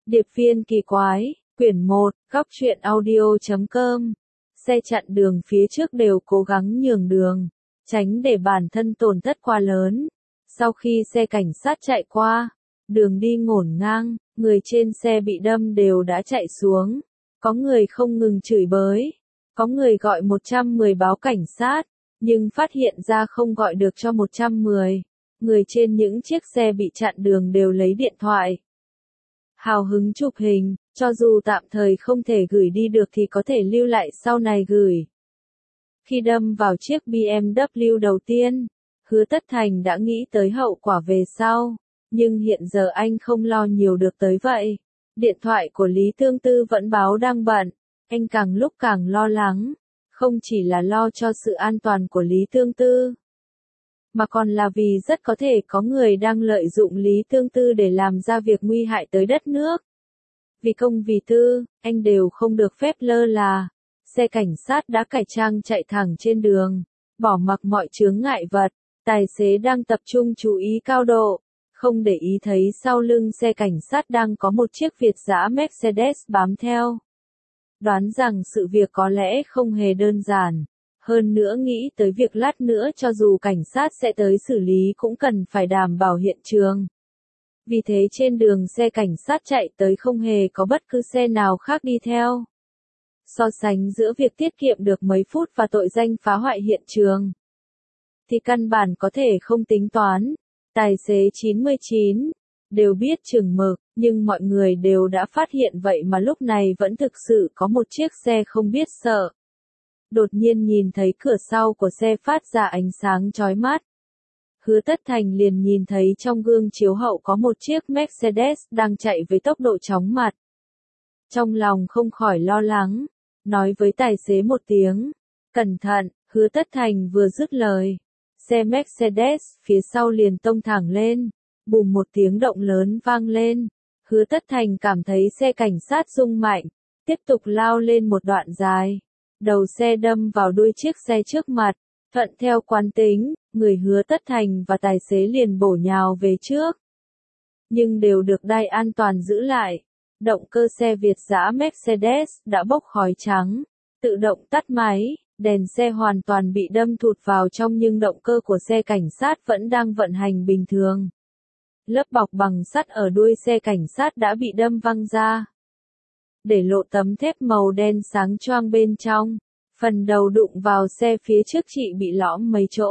Điệp viên kỳ quái, quyển 1, góc truyện audio.com. Xe chặn đường phía trước đều cố gắng nhường đường, tránh để bản thân tổn thất quá lớn. Sau khi xe cảnh sát chạy qua, đường đi ngổn ngang, người trên xe bị đâm đều đã chạy xuống. Có người không ngừng chửi bới, có người gọi 110 báo cảnh sát, nhưng phát hiện ra không gọi được cho 110. Người trên những chiếc xe bị chặn đường đều lấy điện thoại hào hứng chụp hình, cho dù tạm thời không thể gửi đi được thì có thể lưu lại sau này gửi. Khi đâm vào chiếc BMW đầu tiên, Hứa Tất Thành đã nghĩ tới hậu quả về sau, nhưng hiện giờ anh không lo nhiều được tới vậy. Điện thoại của Lý Tương Tư vẫn báo đang bận, anh càng lúc càng lo lắng, không chỉ là lo cho sự an toàn của Lý Tương Tư, mà còn là vì rất có thể có người đang lợi dụng Lý Tương Tư để làm ra việc nguy hại tới đất nước. Vì công vì tư, anh đều không được phép lơ là. Xe cảnh sát đã cải trang chạy thẳng trên đường, bỏ mặc mọi chướng ngại vật, tài xế đang tập trung chú ý cao độ, không để ý thấy sau lưng xe cảnh sát đang có một chiếc Việt dã Mercedes bám theo. Đoán rằng sự việc có lẽ không hề đơn giản. Hơn nữa nghĩ tới việc lát nữa cho dù cảnh sát sẽ tới xử lý cũng cần phải đảm bảo hiện trường. Vì thế trên đường xe cảnh sát chạy tới không hề có bất cứ xe nào khác đi theo. So sánh giữa việc tiết kiệm được mấy phút và tội danh phá hoại hiện trường, thì căn bản có thể không tính toán. Tài xế 99 đều biết chừng mực, nhưng mọi người đều đã phát hiện vậy mà lúc này vẫn thực sự có một chiếc xe không biết sợ. Đột nhiên nhìn thấy cửa sau của xe phát ra ánh sáng chói mắt. Hứa Tất Thành liền nhìn thấy trong gương chiếu hậu có một chiếc Mercedes đang chạy với tốc độ chóng mặt. Trong lòng không khỏi lo lắng, nói với tài xế một tiếng, cẩn thận. Hứa Tất Thành vừa dứt lời, xe Mercedes phía sau liền tông thẳng lên, bùm một tiếng động lớn vang lên. Hứa Tất Thành cảm thấy xe cảnh sát rung mạnh, tiếp tục lao lên một đoạn dài. Đầu xe đâm vào đuôi chiếc xe trước mặt, thuận theo quán tính, người Hứa Tất Thành và tài xế liền bổ nhào về trước. Nhưng đều được đai an toàn giữ lại. Động cơ xe Việt dã Mercedes đã bốc khói trắng, tự động tắt máy, đèn xe hoàn toàn bị đâm thụt vào trong nhưng động cơ của xe cảnh sát vẫn đang vận hành bình thường. Lớp bọc bằng sắt ở đuôi xe cảnh sát đã bị đâm văng ra, để lộ tấm thép màu đen sáng choang bên trong. Phần đầu đụng vào xe phía trước chị bị lõm mấy chỗ.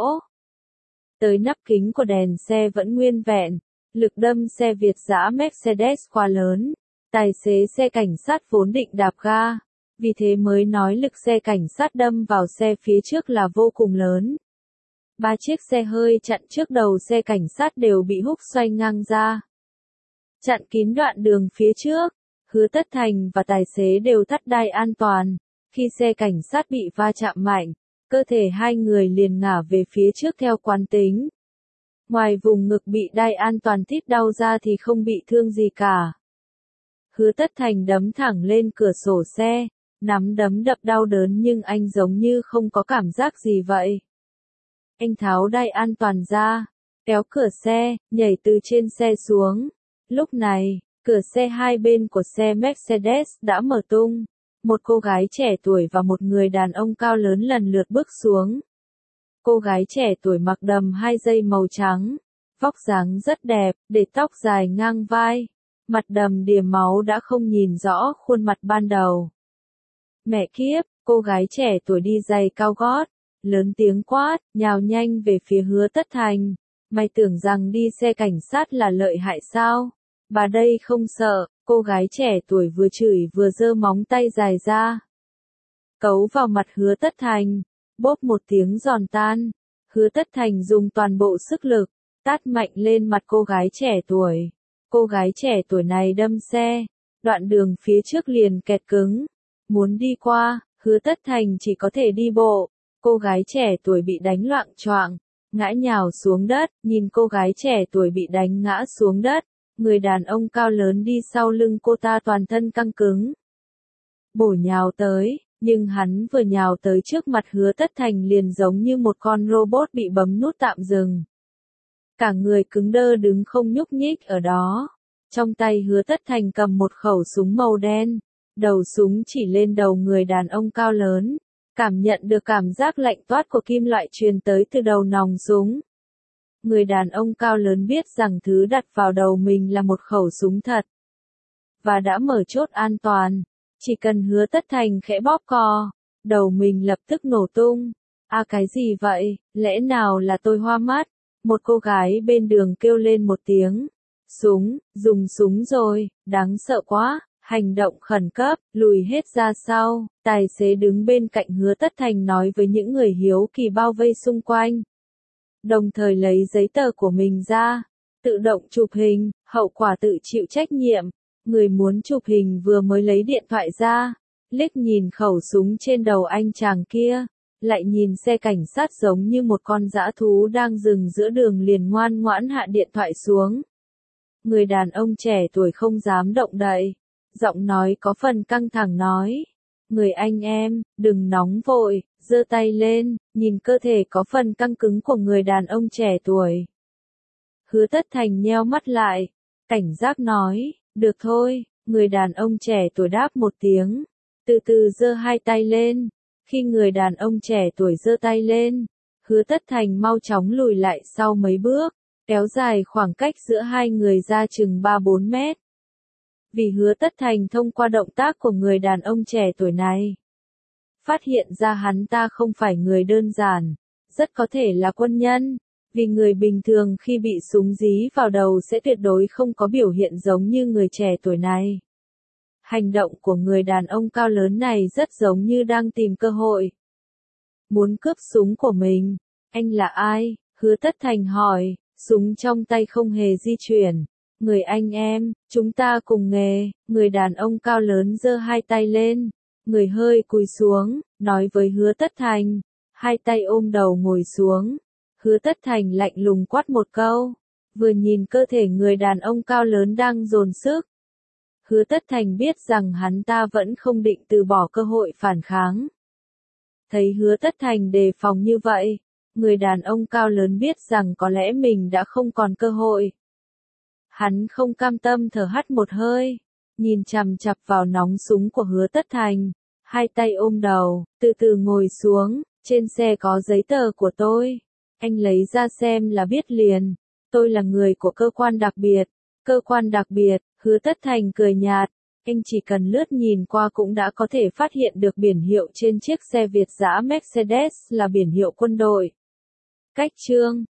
Tới nắp kính của đèn xe vẫn nguyên vẹn, lực đâm xe Việt dã Mercedes quá lớn. Tài xế xe cảnh sát vốn định đạp ga, vì thế mới nói lực xe cảnh sát đâm vào xe phía trước là vô cùng lớn. 3 chiếc xe hơi chặn trước đầu xe cảnh sát đều bị húc xoay ngang ra, chặn kín đoạn đường phía trước. Hứa Tất Thành và tài xế đều thắt đai an toàn. Khi xe cảnh sát bị va chạm mạnh, cơ thể hai người liền ngả về phía trước theo quán tính. Ngoài vùng ngực bị đai an toàn thít đau ra thì không bị thương gì cả. Hứa Tất Thành đấm thẳng lên cửa sổ xe, nắm đấm đập đau đớn nhưng anh giống như không có cảm giác gì vậy. Anh tháo đai an toàn ra, kéo cửa xe, nhảy từ trên xe xuống. Lúc này, cửa xe hai bên của xe Mercedes đã mở tung. Một cô gái trẻ tuổi và một người đàn ông cao lớn lần lượt bước xuống. Cô gái trẻ tuổi mặc đầm 2 dây màu trắng, vóc dáng rất đẹp, để tóc dài ngang vai. Mặt đầm đìa máu đã không nhìn rõ khuôn mặt ban đầu. Mẹ kiếp, cô gái trẻ tuổi đi giày cao gót, lớn tiếng quát, nhào nhanh về phía Hứa Tất Thành. Mày tưởng rằng đi xe cảnh sát là lợi hại sao? Bà đây không sợ. Cô gái trẻ tuổi vừa chửi vừa giơ móng tay dài ra, cấu vào mặt Hứa Tất Thành, bốp một tiếng giòn tan. Hứa Tất Thành dùng toàn bộ sức lực, tát mạnh lên mặt cô gái trẻ tuổi. Cô gái trẻ tuổi này đâm xe, đoạn đường phía trước liền kẹt cứng. Muốn đi qua, Hứa Tất Thành chỉ có thể đi bộ. Cô gái trẻ tuổi bị đánh loạng choạng, ngã nhào xuống đất. Nhìn cô gái trẻ tuổi bị đánh ngã xuống đất, người đàn ông cao lớn đi sau lưng cô ta toàn thân căng cứng, bổ nhào tới, nhưng hắn vừa nhào tới trước mặt Hứa Tất Thành liền giống như một con robot bị bấm nút tạm dừng. Cả người cứng đơ đứng không nhúc nhích ở đó. Trong tay Hứa Tất Thành cầm một khẩu súng màu đen, đầu súng chỉ lên đầu người đàn ông cao lớn, cảm nhận được cảm giác lạnh toát của kim loại truyền tới từ đầu nòng súng. Người đàn ông cao lớn biết rằng thứ đặt vào đầu mình là một khẩu súng thật, và đã mở chốt an toàn, chỉ cần Hứa Tất Thành khẽ bóp cò, đầu mình lập tức nổ tung. À cái gì vậy, lẽ nào là tôi hoa mắt? Một cô gái bên đường kêu lên một tiếng. Súng, dùng súng rồi, đáng sợ quá, hành động khẩn cấp, lùi hết ra sau. Tài xế đứng bên cạnh Hứa Tất Thành nói với những người hiếu kỳ bao vây xung quanh. Đồng thời lấy giấy tờ của mình ra, tự động chụp hình, hậu quả tự chịu trách nhiệm. Người muốn chụp hình vừa mới lấy điện thoại ra, liếc nhìn khẩu súng trên đầu anh chàng kia, lại nhìn xe cảnh sát giống như một con dã thú đang dừng giữa đường liền ngoan ngoãn hạ điện thoại xuống. Người đàn ông trẻ tuổi không dám động đậy, giọng nói có phần căng thẳng nói. Người anh em, đừng nóng vội, giơ tay lên, nhìn cơ thể có phần căng cứng của người đàn ông trẻ tuổi. Hứa Tất Thành nheo mắt lại, cảnh giác nói, được thôi, người đàn ông trẻ tuổi đáp một tiếng, từ từ giơ hai tay lên. Khi người đàn ông trẻ tuổi giơ tay lên, Hứa Tất Thành mau chóng lùi lại sau mấy bước, kéo dài khoảng cách giữa hai người ra chừng 3-4 mét. Vì Hứa Tất Thành thông qua động tác của người đàn ông trẻ tuổi này, phát hiện ra hắn ta không phải người đơn giản, rất có thể là quân nhân, vì người bình thường khi bị súng dí vào đầu sẽ tuyệt đối không có biểu hiện giống như người trẻ tuổi này. Hành động của người đàn ông cao lớn này rất giống như đang tìm cơ hội. Muốn cướp súng của mình. Anh là ai? Hứa Tất Thành hỏi, súng trong tay không hề di chuyển. Người anh em, chúng ta cùng nghề. Người đàn ông cao lớn giơ hai tay lên, người hơi cúi xuống, nói với Hứa Tất Thành, hai tay ôm đầu ngồi xuống. Hứa Tất Thành lạnh lùng quát một câu, vừa nhìn cơ thể người đàn ông cao lớn đang dồn sức. Hứa Tất Thành biết rằng hắn ta vẫn không định từ bỏ cơ hội phản kháng. Thấy Hứa Tất Thành đề phòng như vậy, người đàn ông cao lớn biết rằng có lẽ mình đã không còn cơ hội. Hắn không cam tâm thở hắt một hơi, nhìn chằm chằm vào nòng súng của Hứa Tất Thành, hai tay ôm đầu, từ từ ngồi xuống, trên xe có giấy tờ của tôi. Anh lấy ra xem là biết liền, tôi là người của cơ quan đặc biệt. Cơ quan đặc biệt, Hứa Tất Thành cười nhạt, anh chỉ cần lướt nhìn qua cũng đã có thể phát hiện được biển hiệu trên chiếc xe Việt dã Mercedes là biển hiệu quân đội. Cách chương